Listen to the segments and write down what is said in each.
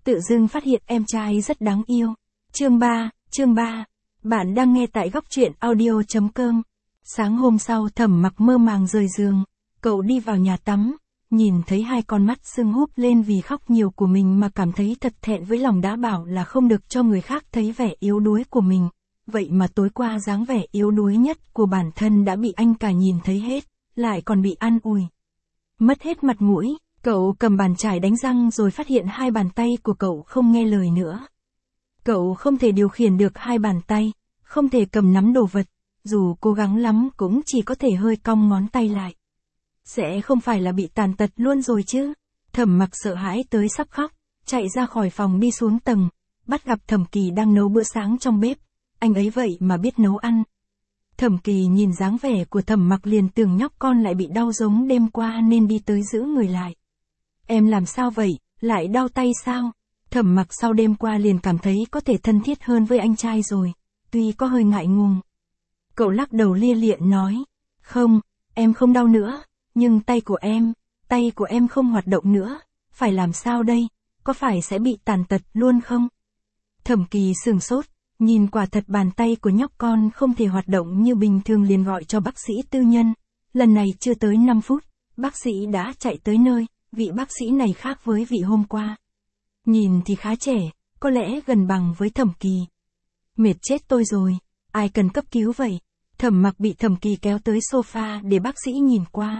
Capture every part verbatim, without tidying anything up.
tự dưng phát hiện em trai rất đáng yêu. Chương ba, chương ba. Bạn đang nghe tại góc truyện audio chấm com. Sáng hôm sau Thẩm Mặc mơ màng rời giường, cậu đi vào nhà tắm, nhìn thấy hai con mắt sưng húp lên vì khóc nhiều của mình mà cảm thấy thật thẹn với lòng đã bảo là không được cho người khác thấy vẻ yếu đuối của mình. Vậy mà tối qua dáng vẻ yếu đuối nhất của bản thân đã bị anh cả nhìn thấy hết, lại còn bị an ủi. Mất hết mặt mũi, cậu cầm bàn chải đánh răng rồi phát hiện hai bàn tay của cậu không nghe lời nữa. Cậu không thể điều khiển được hai bàn tay, không thể cầm nắm đồ vật, dù cố gắng lắm cũng chỉ có thể hơi cong ngón tay lại. Sẽ không phải là bị tàn tật luôn rồi chứ? Thẩm Mặc sợ hãi tới sắp khóc, chạy ra khỏi phòng đi xuống tầng, bắt gặp Thẩm Kỳ đang nấu bữa sáng trong bếp. Anh ấy vậy mà biết nấu ăn. Thẩm Kỳ nhìn dáng vẻ của Thẩm Mặc liền tưởng nhóc con lại bị đau giống đêm qua nên đi tới giữ người lại. Em làm sao vậy, lại đau tay sao? Thẩm Mặc sau đêm qua liền cảm thấy có thể thân thiết hơn với anh trai rồi, tuy có hơi ngại ngùng. Cậu lắc đầu lia lịa nói, không, em không đau nữa, nhưng tay của em, tay của em không hoạt động nữa, phải làm sao đây, có phải sẽ bị tàn tật luôn không? Thẩm Kỳ sửng sốt, nhìn quả thật bàn tay của nhóc con không thể hoạt động như bình thường liền gọi cho bác sĩ tư nhân. Lần này chưa tới năm phút, bác sĩ đã chạy tới nơi, vị bác sĩ này khác với vị hôm qua. Nhìn thì khá trẻ, có lẽ gần bằng với Thẩm Kỳ. Mệt chết tôi rồi, ai cần cấp cứu vậy? Thẩm Mặc bị Thẩm Kỳ kéo tới sofa để bác sĩ nhìn qua.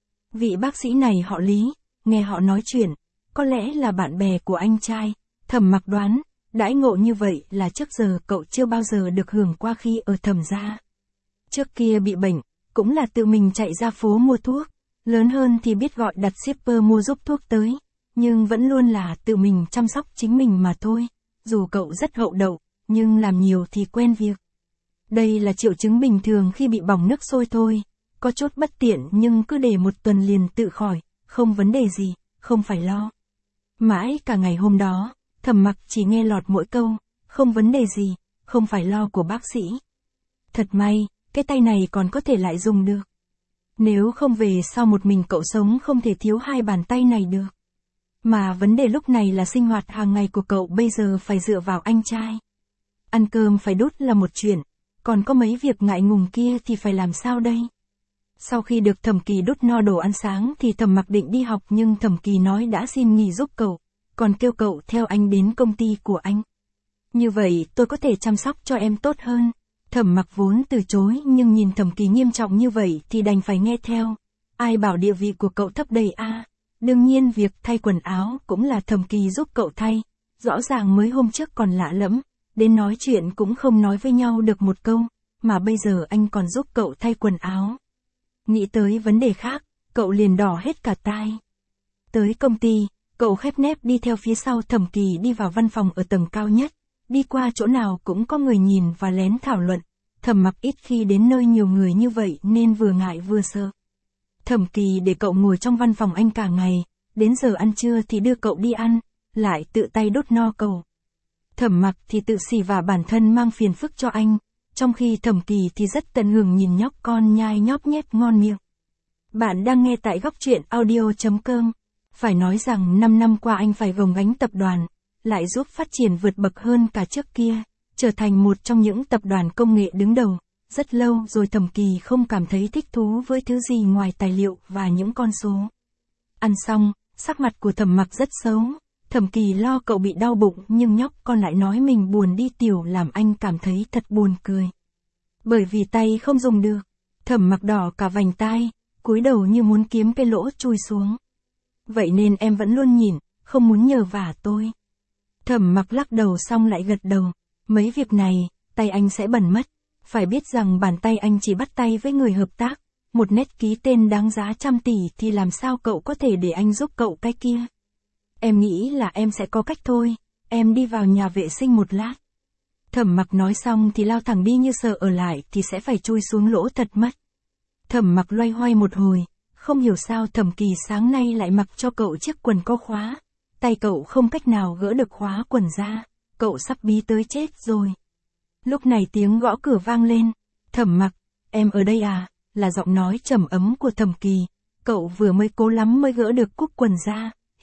Vị bác sĩ này họ Lý, nghe họ nói chuyện, có lẽ là bạn bè của anh trai. Thẩm Mặc đoán, đãi ngộ như vậy là trước giờ cậu chưa bao giờ được hưởng qua khi ở Thẩm gia. Trước kia bị bệnh, cũng là tự mình chạy ra phố mua thuốc, lớn hơn thì biết gọi đặt shipper mua giúp thuốc tới, nhưng vẫn luôn là tự mình chăm sóc chính mình mà thôi. Dù cậu rất hậu đậu, nhưng làm nhiều thì quen việc. Đây là triệu chứng bình thường khi bị bỏng nước sôi thôi, có chút bất tiện nhưng cứ để một tuần liền tự khỏi, không vấn đề gì, không phải lo. Mãi cả ngày hôm đó, Thẩm Mặc chỉ nghe lọt mỗi câu, không vấn đề gì, không phải lo của bác sĩ. Thật may, cái tay này còn có thể lại dùng được. Nếu không về sau một mình cậu sống không thể thiếu hai bàn tay này được. Mà vấn đề lúc này là sinh hoạt hàng ngày của cậu bây giờ phải dựa vào anh trai. Ăn cơm phải đút là một chuyện, còn có mấy việc ngại ngùng kia thì phải làm sao đây? Sau khi được Thẩm Kỳ đút no đồ ăn sáng thì Thẩm Mặc định đi học nhưng Thẩm Kỳ nói đã xin nghỉ giúp cậu, còn kêu cậu theo anh đến công ty của anh. Như vậy tôi có thể chăm sóc cho em tốt hơn. Thẩm Mặc vốn từ chối nhưng nhìn Thẩm Kỳ nghiêm trọng như vậy thì đành phải nghe theo. Ai bảo địa vị của cậu thấp đầy a? À? Đương nhiên việc thay quần áo cũng là Thẩm Kỳ giúp cậu thay. Rõ ràng mới hôm trước còn lạ lẫm, đến nói chuyện cũng không nói với nhau được một câu, mà bây giờ anh còn giúp cậu thay quần áo. Nghĩ tới vấn đề khác, cậu liền đỏ hết cả tai. Tới công ty, cậu khép nép đi theo phía sau Thẩm Kỳ đi vào văn phòng ở tầng cao nhất. Đi qua chỗ nào cũng có người nhìn và lén thảo luận. Thẩm Mặc ít khi đến nơi nhiều người như vậy nên vừa ngại vừa sợ. Thẩm Kỳ để cậu ngồi trong văn phòng anh cả ngày, đến giờ ăn trưa thì đưa cậu đi ăn, lại tự tay đốt no cậu. Thẩm Mặc thì tự xì vả bản thân mang phiền phức cho anh, trong khi Thẩm Kỳ thì rất tận hưởng nhìn nhóc con nhai nhóp nhép ngon miệng. Bạn đang nghe tại góc truyện audio chấm com. Phải nói rằng năm năm qua anh phải gồng gánh tập đoàn, lại giúp phát triển vượt bậc hơn cả trước kia, trở thành một trong những tập đoàn công nghệ đứng đầu. Rất lâu rồi Thẩm Kỳ không cảm thấy thích thú với thứ gì ngoài tài liệu và những con số. Ăn xong, sắc mặt của Thẩm Mặc rất xấu. Thẩm Kỳ lo cậu bị đau bụng nhưng nhóc con lại nói mình buồn đi tiểu làm anh cảm thấy thật buồn cười. Bởi vì tay không dùng được, Thẩm Mặc đỏ cả vành tai, cúi đầu như muốn kiếm cái lỗ chui xuống. Vậy nên em vẫn luôn nhìn, không muốn nhờ vả tôi. Thẩm Mặc lắc đầu xong lại gật đầu, mấy việc này, tay anh sẽ bẩn mất. Phải biết rằng bàn tay anh chỉ bắt tay với người hợp tác, một nét ký tên đáng giá trăm tỷ thì làm sao cậu có thể để anh giúp cậu cái kia. Em nghĩ là em sẽ có cách thôi, em đi vào nhà vệ sinh một lát. Thẩm Mặc nói xong thì lao thẳng đi như sợ ở lại thì sẽ phải chui xuống lỗ thật mất. Thẩm Mặc loay hoay một hồi, không hiểu sao Thẩm Kỳ sáng nay lại mặc cho cậu chiếc quần có khóa. Tay cậu không cách nào gỡ được khóa quần ra, cậu sắp bí tới chết rồi. Lúc này tiếng gõ cửa vang lên. Thẩm Mặc, em ở đây à? Là giọng nói trầm ấm của Thẩm Kỳ. Cậu vừa mới cố lắm mới gỡ được cúc quần ra,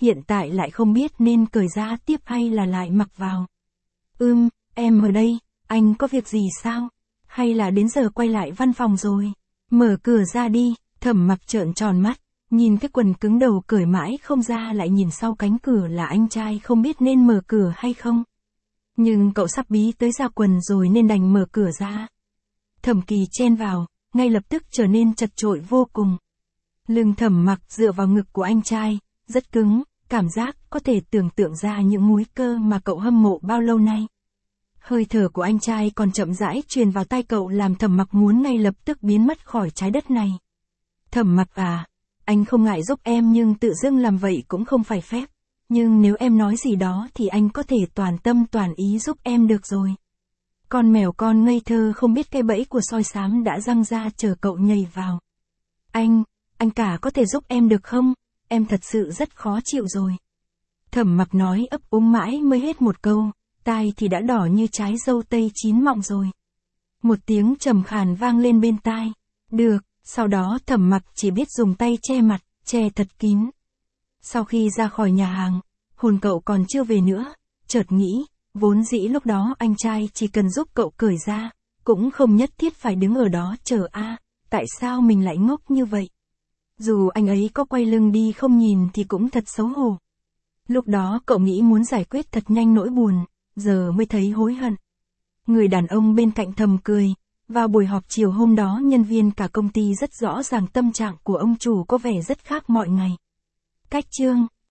hiện tại lại không biết nên cởi ra tiếp hay là lại mặc vào. Ừm, em ở đây, anh có việc gì sao? Hay là đến giờ quay lại văn phòng rồi? Mở cửa ra đi, Thẩm Mặc trợn tròn mắt, nhìn cái quần cứng đầu cởi mãi không ra, lại nhìn sau cánh cửa là anh trai không biết nên mở cửa hay không. Nhưng cậu sắp bí tới ra quần rồi nên đành mở cửa ra. Thẩm Kỳ chen vào, ngay lập tức trở nên chật chội vô cùng. Lưng Thẩm Mặc dựa vào ngực của anh trai, rất cứng, cảm giác có thể tưởng tượng ra những múi cơ mà cậu hâm mộ bao lâu nay. Hơi thở của anh trai còn chậm rãi truyền vào tai cậu làm Thẩm Mặc muốn ngay lập tức biến mất khỏi trái đất này. Thẩm Mặc à, anh không ngại giúp em nhưng tự dưng làm vậy cũng không phải phép. Nhưng nếu em nói gì đó thì anh có thể toàn tâm toàn ý giúp em được rồi. Con mèo con ngây thơ không biết cái bẫy của soi xám đã răng ra chờ cậu nhảy vào. Anh, anh cả có thể giúp em được không? Em thật sự rất khó chịu rồi. Thẩm Mặc nói ấp úng mãi mới hết một câu, tai thì đã đỏ như trái dâu tây chín mọng rồi. Một tiếng trầm khàn vang lên bên tai. Được, sau đó Thẩm Mặc chỉ biết dùng tay che mặt, che thật kín. Sau khi ra khỏi nhà hàng, hồn cậu còn chưa về nữa, chợt nghĩ, vốn dĩ lúc đó anh trai chỉ cần giúp cậu cởi ra, cũng không nhất thiết phải đứng ở đó chờ a, à, tại sao mình lại ngốc như vậy? Dù anh ấy có quay lưng đi không nhìn thì cũng thật xấu hổ. Lúc đó cậu nghĩ muốn giải quyết thật nhanh nỗi buồn, giờ mới thấy hối hận. Người đàn ông bên cạnh thầm cười, vào buổi họp chiều hôm đó nhân viên cả công ty rất rõ ràng tâm trạng của ông chủ có vẻ rất khác mọi ngày. Cách chương